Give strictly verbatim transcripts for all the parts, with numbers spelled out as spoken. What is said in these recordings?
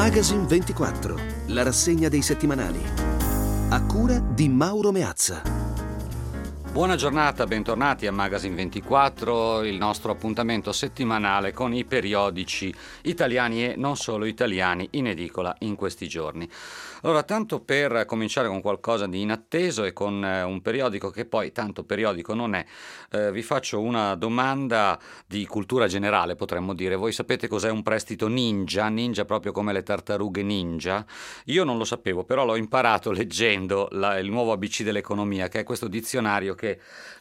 Magazine ventiquattro, la rassegna dei settimanali. A cura di Mauro Meazza. Buona giornata, bentornati a Magazine ventiquattro, il nostro appuntamento settimanale con i periodici italiani e non solo italiani in edicola in questi giorni. Allora, tanto per cominciare con qualcosa di inatteso e con eh, un periodico che poi tanto periodico non è, eh, vi faccio una domanda di cultura generale, potremmo dire. Voi sapete cos'è un prestito ninja? Ninja proprio come le tartarughe ninja? Io non lo sapevo, però l'ho imparato leggendo la, il nuovo A B C dell'economia, che è questo dizionario che che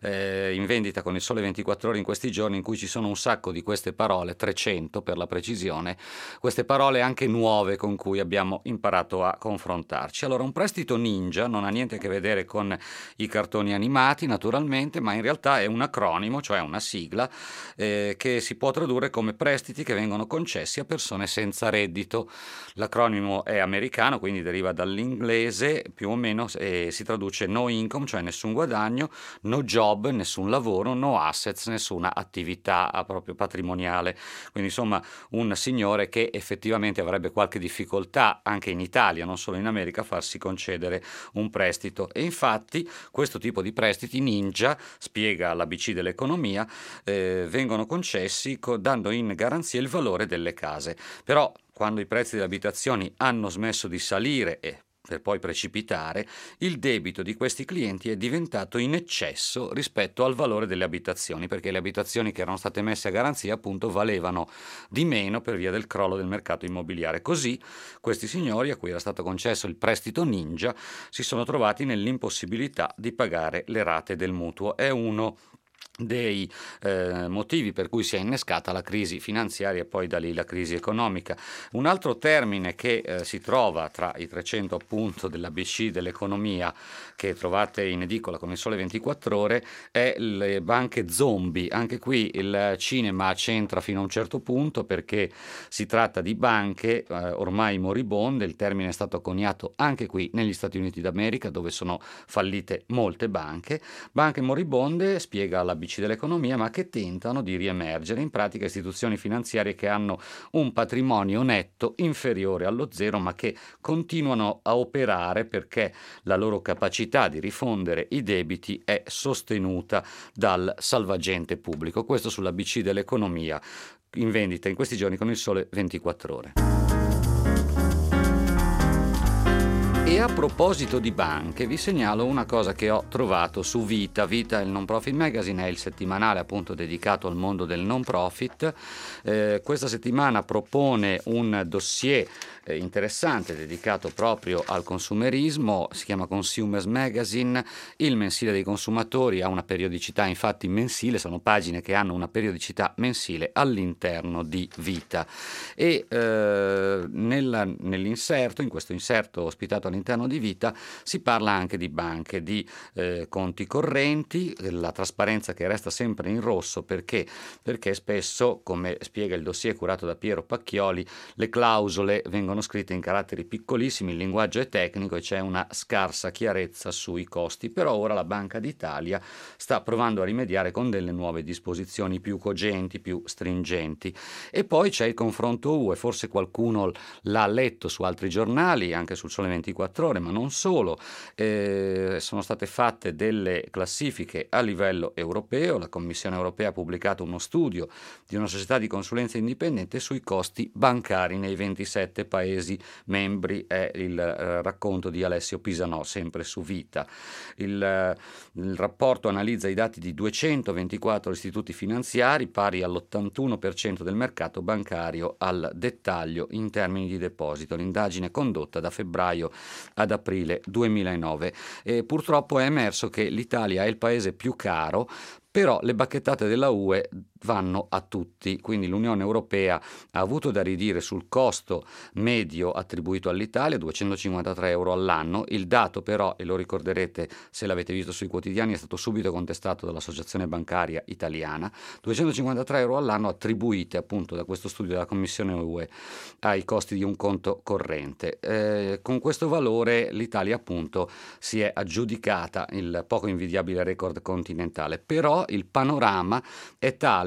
è in vendita con il Sole ventiquattro Ore in questi giorni, in cui ci sono un sacco di queste parole, trecento per la precisione, queste parole anche nuove con cui abbiamo imparato a confrontarci. Allora, un prestito ninja non ha niente a che vedere con i cartoni animati, naturalmente, ma in realtà è un acronimo, cioè una sigla, eh, che si può tradurre come prestiti che vengono concessi a persone senza reddito. L'acronimo è americano, quindi deriva dall'inglese più o meno, e si traduce no income, cioè nessun guadagno, no job, nessun lavoro, no assets, nessuna attività proprio patrimoniale. Quindi insomma un signore che effettivamente avrebbe qualche difficoltà anche in Italia, non solo in America, a farsi concedere un prestito. E infatti questo tipo di prestiti ninja, spiega l'A B C dell'economia, eh, vengono concessi co- dando in garanzia il valore delle case. Però quando i prezzi delle abitazioni hanno smesso di salire e per poi precipitare, il debito di questi clienti è diventato in eccesso rispetto al valore delle abitazioni, perché le abitazioni che erano state messe a garanzia appunto valevano di meno per via del crollo del mercato immobiliare. Così questi signori, a cui era stato concesso il prestito ninja, si sono trovati nell'impossibilità di pagare le rate del mutuo. È uno dei eh, motivi per cui si è innescata la crisi finanziaria e poi da lì la crisi economica. Un altro termine che eh, si trova tra i trecento appunto dell'A B C dell'economia, che trovate in edicola con il Sole ventiquattro Ore, è le banche zombie. Anche qui il cinema c'entra fino a un certo punto, perché si tratta di banche eh, ormai moribonde. Il termine è stato coniato anche qui negli Stati Uniti d'America, dove sono fallite molte banche. Banche moribonde, spiega la A B C dell'economia, ma che tentano di riemergere, in pratica istituzioni finanziarie che hanno un patrimonio netto inferiore allo zero, ma che continuano a operare perché la loro capacità di rifondere i debiti è sostenuta dal salvagente pubblico. Questo sull'A B C dell'economia, in vendita in questi giorni con il Sole ventiquattro Ore. E a proposito di banche, vi segnalo una cosa che ho trovato su Vita. Vita, il non profit magazine, è il settimanale appunto dedicato al mondo del non profit. Eh, questa settimana propone un dossier eh, interessante dedicato proprio al consumerismo. Si chiama Consumers Magazine, il mensile dei consumatori. Ha una periodicità infatti mensile, sono pagine che hanno una periodicità mensile all'interno di Vita. E eh, nella, nell'inserto, in questo inserto ospitato all'interno di Vita, si parla anche di banche, di eh, conti correnti, la trasparenza che resta sempre in rosso. Perché? Perché spesso, come spiega il dossier curato da Piero Pacchioli, le clausole vengono scritte in caratteri piccolissimi, il linguaggio è tecnico e c'è una scarsa chiarezza sui costi. Però ora la Banca d'Italia sta provando a rimediare con delle nuove disposizioni più cogenti, più stringenti. E poi c'è il confronto U E, forse qualcuno l'ha letto su altri giornali, anche sul Sole ventiquattro Ore, ma non solo. Eh, sono state fatte delle classifiche a livello europeo. La Commissione europea ha pubblicato uno studio di una società di consulenza indipendente sui costi bancari nei ventisette Paesi membri. È il eh, racconto di Alessio Pisanò, sempre su Vita. Il, eh, il rapporto analizza i dati di duecentoventiquattro istituti finanziari, pari all'ottantuno per cento del mercato bancario al dettaglio in termini di deposito. L'indagine condotta da febbraio ad aprile duemilanove. E purtroppo è emerso che l'Italia è il paese più caro, però le bacchettate della U E vanno a tutti. Quindi l'Unione Europea ha avuto da ridire sul costo medio attribuito all'Italia, duecentocinquantatré euro all'anno. Il dato però, e lo ricorderete se l'avete visto sui quotidiani, è stato subito contestato dall'Associazione Bancaria Italiana. duecentocinquantatré euro all'anno attribuite appunto da questo studio della Commissione U E ai costi di un conto corrente. Eh, con questo valore l'Italia appunto si è aggiudicata il poco invidiabile record continentale. Però il panorama è tale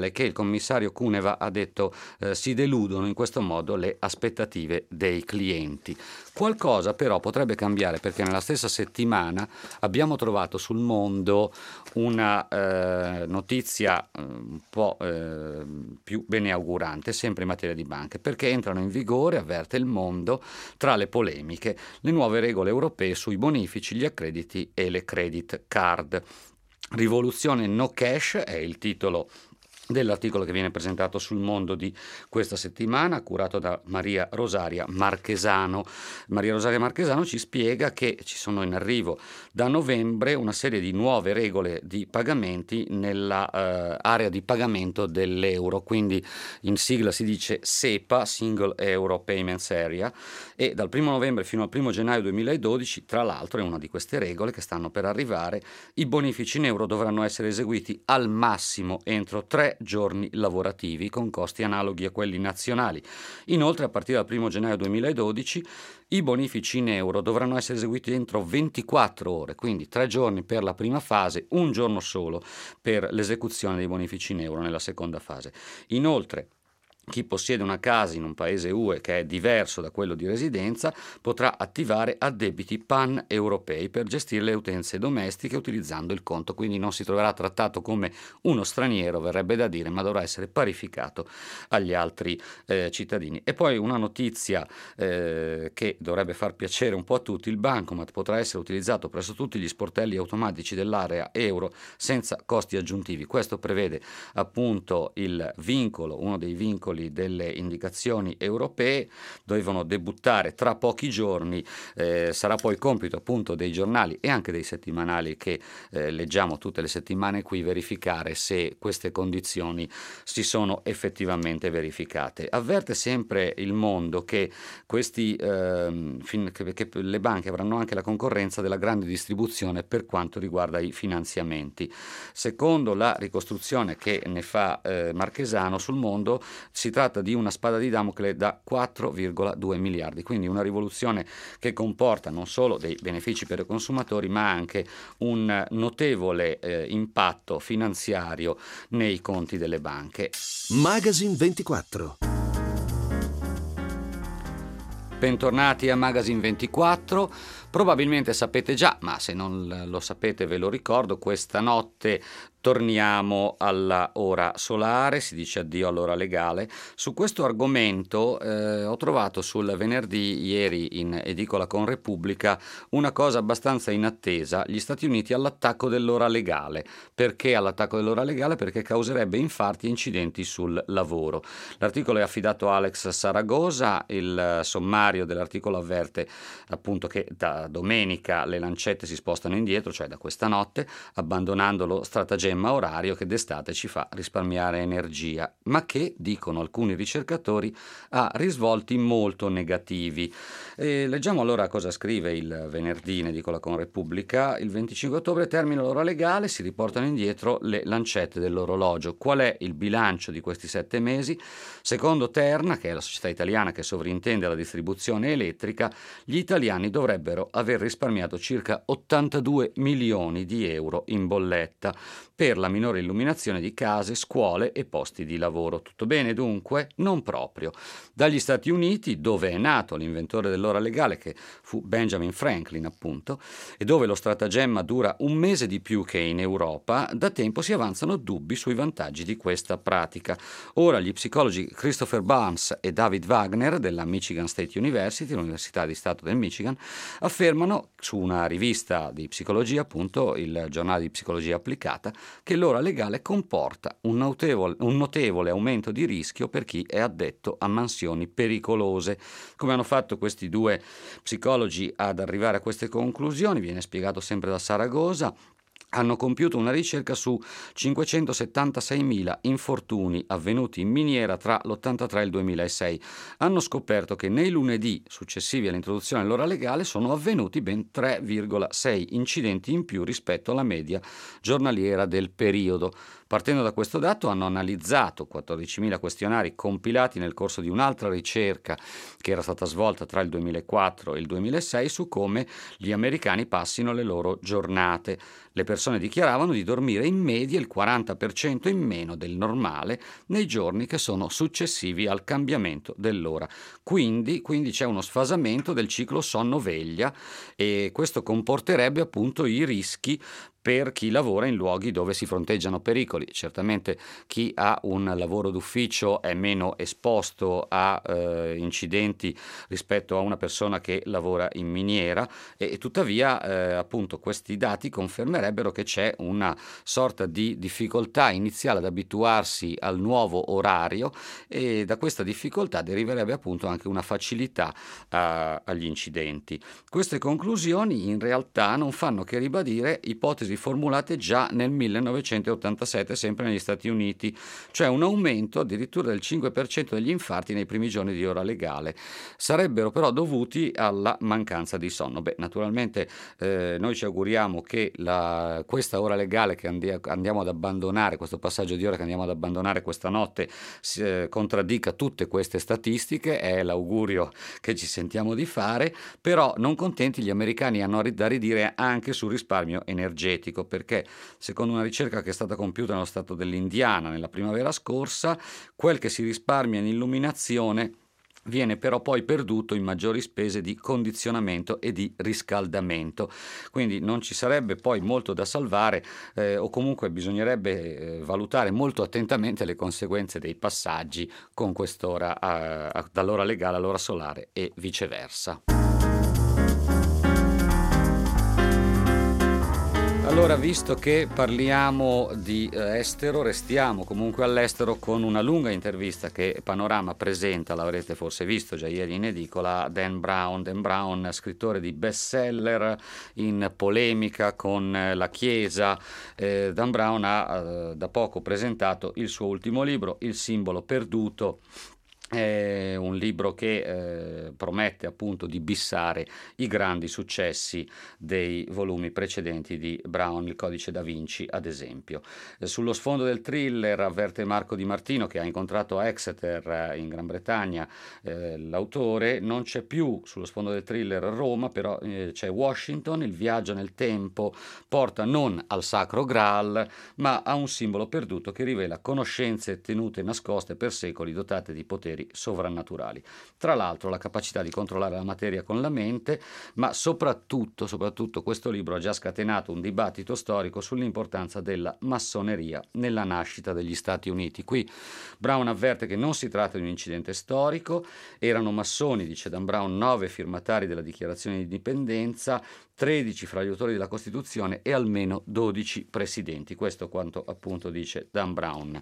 male che il commissario Cuneva ha detto eh, si deludono in questo modo le aspettative dei clienti. Qualcosa però potrebbe cambiare, perché nella stessa settimana abbiamo trovato sul Mondo una eh, notizia eh, un po' eh, più beneaugurante, sempre in materia di banche, perché entrano in vigore, avverte il Mondo, tra le polemiche, le nuove regole europee sui bonifici, gli accrediti e le credit card. Rivoluzione no cash è il titolo dell'articolo che viene presentato sul Mondo di questa settimana, curato da Maria Rosaria Marchesano. Maria Rosaria Marchesano ci spiega che ci sono in arrivo da novembre una serie di nuove regole di pagamenti nella eh, area di pagamento dell'euro, quindi in sigla si dice SEPA, Single Euro Payments Area, e dal primo novembre fino al primo gennaio duemiladodici, tra l'altro, è una di queste regole che stanno per arrivare, i bonifici in euro dovranno essere eseguiti al massimo entro tre giorni lavorativi con costi analoghi a quelli nazionali. Inoltre, a partire dal primo gennaio duemiladodici, i bonifici in euro dovranno essere eseguiti entro ventiquattro ore, quindi tre giorni per la prima fase, un giorno solo per l'esecuzione dei bonifici in euro nella seconda fase. Inoltre, chi possiede una casa in un paese U E che è diverso da quello di residenza potrà attivare addebiti pan-europei per gestire le utenze domestiche utilizzando il conto, quindi non si troverà trattato come uno straniero, verrebbe da dire, ma dovrà essere parificato agli altri eh, cittadini. E poi una notizia eh, che dovrebbe far piacere un po' a tutti: il bancomat potrà essere utilizzato presso tutti gli sportelli automatici dell'area euro senza costi aggiuntivi. Questo prevede appunto il vincolo, uno dei vincoli delle indicazioni europee, devono debuttare tra pochi giorni, eh, sarà poi compito appunto dei giornali e anche dei settimanali che eh, leggiamo tutte le settimane qui verificare se queste condizioni si sono effettivamente verificate. Avverte sempre il Mondo che questi eh, fin, che, che le banche avranno anche la concorrenza della grande distribuzione per quanto riguarda i finanziamenti. Secondo la ricostruzione che ne fa eh, Marchesano sul Mondo, si Si tratta di una spada di Damocle da quattro virgola due miliardi, quindi una rivoluzione che comporta non solo dei benefici per i consumatori, ma anche un notevole eh, impatto finanziario nei conti delle banche. Magazine ventiquattro. Bentornati a Magazine ventiquattro. Probabilmente sapete già, ma se non lo sapete ve lo ricordo, questa notte torniamo alla ora solare, si dice addio all'ora legale. Su questo argomento eh, ho trovato sul venerdì, ieri, in edicola con Repubblica, una cosa abbastanza inattesa: gli Stati Uniti all'attacco dell'ora legale. Perché all'attacco dell'ora legale? Perché causerebbe infarti e incidenti sul lavoro. L'articolo è affidato a Alex Saragosa, il sommario dell'articolo avverte appunto che da domenica le lancette si spostano indietro, cioè da questa notte, abbandonando lo stratagemma orario che d'estate ci fa risparmiare energia, ma che, dicono alcuni ricercatori, ha risvolti molto negativi. E leggiamo allora cosa scrive il venerdì in edicola con Repubblica. Il venticinque ottobre termina l'ora legale, si riportano indietro le lancette dell'orologio. Qual è il bilancio di questi sette mesi? Secondo Terna, che è la società italiana che sovrintende la distribuzione elettrica, gli italiani dovrebbero aver risparmiato circa ottantadue milioni di euro in bolletta per la minore illuminazione di case, scuole e posti di lavoro. Tutto bene dunque? Non proprio. Dagli Stati Uniti, dove è nato l'inventore dell'ora legale, che fu Benjamin Franklin appunto, e dove lo stratagemma dura un mese di più che in Europa, da tempo si avanzano dubbi sui vantaggi di questa pratica. Ora gli psicologi Christopher Barnes e David Wagner della Michigan State University, l'Università di Stato del Michigan, affermano su una rivista di psicologia, appunto il giornale di psicologia applicata, che l'ora legale comporta un notevole, un notevole aumento di rischio per chi è addetto a mansioni pericolose. Come hanno fatto questi due psicologi ad arrivare a queste conclusioni? Viene spiegato sempre da Saragosa. Hanno compiuto una ricerca su cinquecentosettantaseimila infortuni avvenuti in miniera tra l'ottantatré e il duemilasei. Hanno scoperto che nei lunedì successivi all'introduzione dell'ora legale sono avvenuti ben tre virgola sei incidenti in più rispetto alla media giornaliera del periodo. Partendo da questo dato hanno analizzato quattordicimila questionari compilati nel corso di un'altra ricerca che era stata svolta tra il duemilaquattro e il duemilasei su come gli americani passino le loro giornate. Le persone dichiaravano di dormire in media il quaranta per cento in meno del normale nei giorni che sono successivi al cambiamento dell'ora. Quindi, quindi c'è uno sfasamento del ciclo sonno-veglia e questo comporterebbe appunto i rischi per chi lavora in luoghi dove si fronteggiano pericoli. Certamente chi ha un lavoro d'ufficio è meno esposto a eh, incidenti rispetto a una persona che lavora in miniera e, e tuttavia eh, appunto questi dati confermerebbero che c'è una sorta di difficoltà iniziale ad abituarsi al nuovo orario e da questa difficoltà deriverebbe appunto anche una facilità a, agli incidenti. Queste conclusioni in realtà non fanno che ribadire ipotesi formulate già nel millenovecentottantasette, sempre negli Stati Uniti, cioè un aumento addirittura del cinque per cento degli infarti nei primi giorni di ora legale. Sarebbero però dovuti alla mancanza di sonno. Beh, naturalmente eh, noi ci auguriamo che la, questa ora legale che andi- andiamo ad abbandonare, questo passaggio di ora che andiamo ad abbandonare questa notte, si, eh, contraddica tutte queste statistiche, è l'augurio che ci sentiamo di fare, però non contenti gli americani hanno da ridire anche sul risparmio energetico, perché secondo una ricerca che è stata compiuta nello stato dell'Indiana nella primavera scorsa, quel che si risparmia in illuminazione viene però poi perduto in maggiori spese di condizionamento e di riscaldamento, quindi non ci sarebbe poi molto da salvare eh, o comunque bisognerebbe eh, valutare molto attentamente le conseguenze dei passaggi con quest'ora a, a, dall'ora legale all'ora solare e viceversa. Allora, visto che parliamo di eh, estero, restiamo comunque all'estero con una lunga intervista che Panorama presenta, l'avrete forse visto già ieri in edicola, Dan Brown. Dan Brown, scrittore di bestseller in polemica con eh, la Chiesa. Eh, Dan Brown ha eh, da poco presentato il suo ultimo libro, Il simbolo perduto. È un libro che eh, promette appunto di bissare i grandi successi dei volumi precedenti di Brown, il Codice da Vinci ad esempio. Eh, sullo sfondo del thriller, avverte Marco Di Martino, che ha incontrato a Exeter eh, in Gran Bretagna eh, l'autore, non c'è più sullo sfondo del thriller Roma, però eh, c'è Washington. Il viaggio nel tempo porta non al Sacro Graal ma a un simbolo perduto che rivela conoscenze tenute nascoste per secoli, dotate di poteri sovrannaturali. Tra l'altro la capacità di controllare la materia con la mente, ma soprattutto, soprattutto questo libro ha già scatenato un dibattito storico sull'importanza della massoneria nella nascita degli Stati Uniti. Qui Brown avverte che non si tratta di un incidente storico, erano massoni, dice Dan Brown, nove firmatari della Dichiarazione di Indipendenza, tredici fra gli autori della Costituzione e almeno dodici presidenti. Questo quanto appunto dice Dan Brown.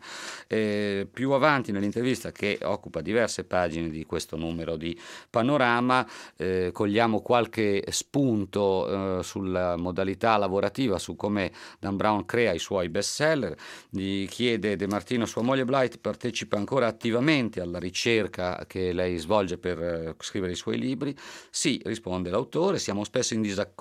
Eh, più avanti nell'intervista, che occupa diverse pagine di questo numero di Panorama, eh, cogliamo qualche spunto eh, sulla modalità lavorativa, su come Dan Brown crea i suoi bestseller. Gli chiede De Martino: sua moglie Blythe partecipa ancora attivamente alla ricerca che lei svolge per eh, scrivere i suoi libri? Sì, risponde l'autore, siamo spesso in disaccordo.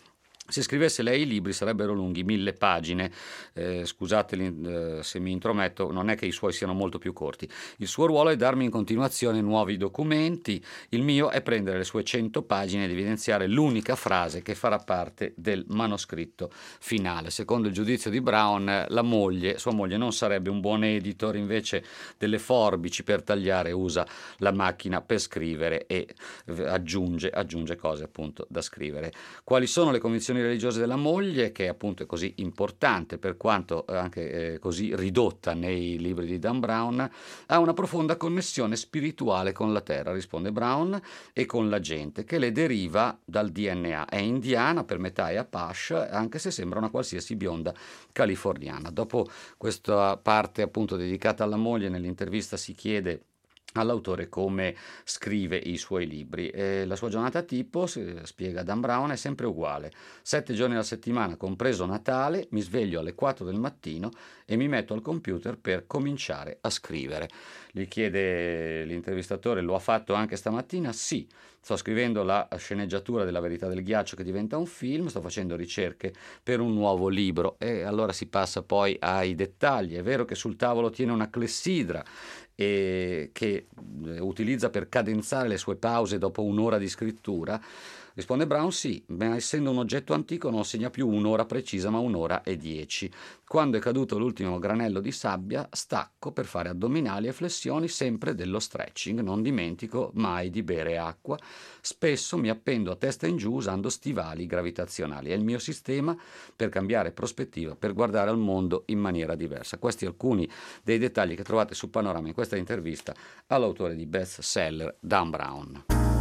Se scrivesse lei i libri sarebbero lunghi mille pagine, eh, scusate eh, se mi intrometto, non è che i suoi siano molto più corti. Il suo ruolo è darmi in continuazione nuovi documenti, il mio è prendere le sue cento pagine ed evidenziare l'unica frase che farà parte del manoscritto finale. Secondo il giudizio di Brown, la moglie, sua moglie non sarebbe un buon editor, invece delle forbici per tagliare usa la macchina per scrivere e aggiunge, aggiunge cose appunto da scrivere. Quali sono le convinzioni religiose della moglie, che appunto è così importante per quanto anche eh, così ridotta nei libri di Dan Brown? Ha una profonda connessione spirituale con la terra, risponde Brown, e con la gente, che le deriva dal D N A. È indiana, per metà è Apache, anche se sembra una qualsiasi bionda californiana. Dopo questa parte appunto dedicata alla moglie, nell'intervista si chiede all'autore come scrive i suoi libri. E la sua giornata tipo, spiega Dan Brown, è sempre uguale. Sette giorni alla settimana, compreso Natale, mi sveglio alle quattro del mattino e mi metto al computer per cominciare a scrivere. Gli chiede l'intervistatore: lo ha fatto anche stamattina? Sì, sto scrivendo la sceneggiatura della Verità del ghiaccio che diventa un film, sto facendo ricerche per un nuovo libro. E allora si passa poi ai dettagli. È vero che sul tavolo tiene una clessidra e che utilizza per cadenzare le sue pause dopo un'ora di scrittura? Risponde Brown: sì, ma essendo un oggetto antico non segna più un'ora precisa ma un'ora e dieci. Quando è caduto l'ultimo granello di sabbia stacco per fare addominali e flessioni, sempre dello stretching, non dimentico mai di bere acqua, spesso mi appendo a testa in giù usando stivali gravitazionali. È il mio sistema per cambiare prospettiva, per guardare al mondo in maniera diversa. Questi alcuni dei dettagli che trovate su Panorama in questa intervista all'autore di best seller Dan Brown.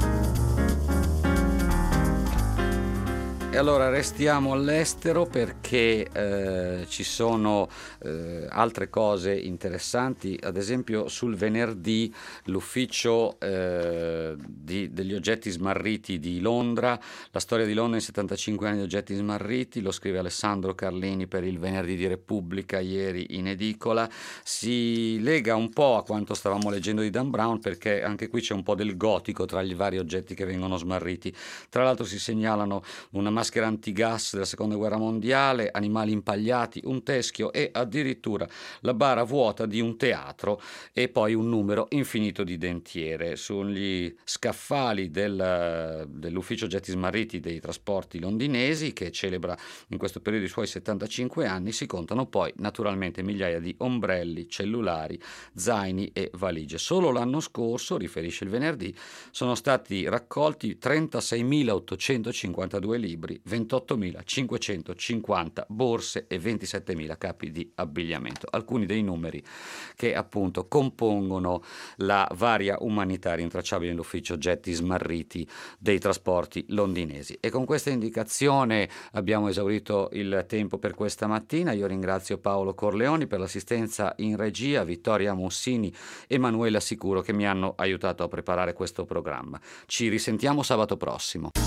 E allora restiamo all'estero perché eh, ci sono eh, altre cose interessanti. Ad esempio sul venerdì l'ufficio eh, di, degli oggetti smarriti di Londra, la storia di Londra in settantacinque anni di oggetti smarriti, lo scrive Alessandro Carlini per il Venerdì di Repubblica, ieri in edicola. Si lega un po' a quanto stavamo leggendo di Dan Brown, perché anche qui c'è un po' del gotico tra i vari oggetti che vengono smarriti. Tra l'altro si segnalano una maschera antigas della seconda guerra mondiale, animali impagliati, un teschio e addirittura la bara vuota di un teatro e poi un numero infinito di dentiere. Sugli scaffali del, dell'ufficio oggetti smarriti dei trasporti londinesi, che celebra in questo periodo i suoi settantacinque anni, si contano poi naturalmente migliaia di ombrelli, cellulari, zaini e valigie. Solo l'anno scorso, riferisce il Venerdì, sono stati raccolti trentaseimilaottocentocinquantadue libri, ventottomilacinquecentocinquanta borse e ventisettemila capi di abbigliamento. Alcuni dei numeri che appunto compongono la varia umanità rintracciabile nell'ufficio oggetti smarriti dei trasporti londinesi. E con questa indicazione abbiamo esaurito il tempo per questa mattina. Io ringrazio Paolo Corleoni per l'assistenza in regia, Vittoria Mussini e Manuela Sicuro che mi hanno aiutato a preparare questo programma. Ci risentiamo sabato prossimo.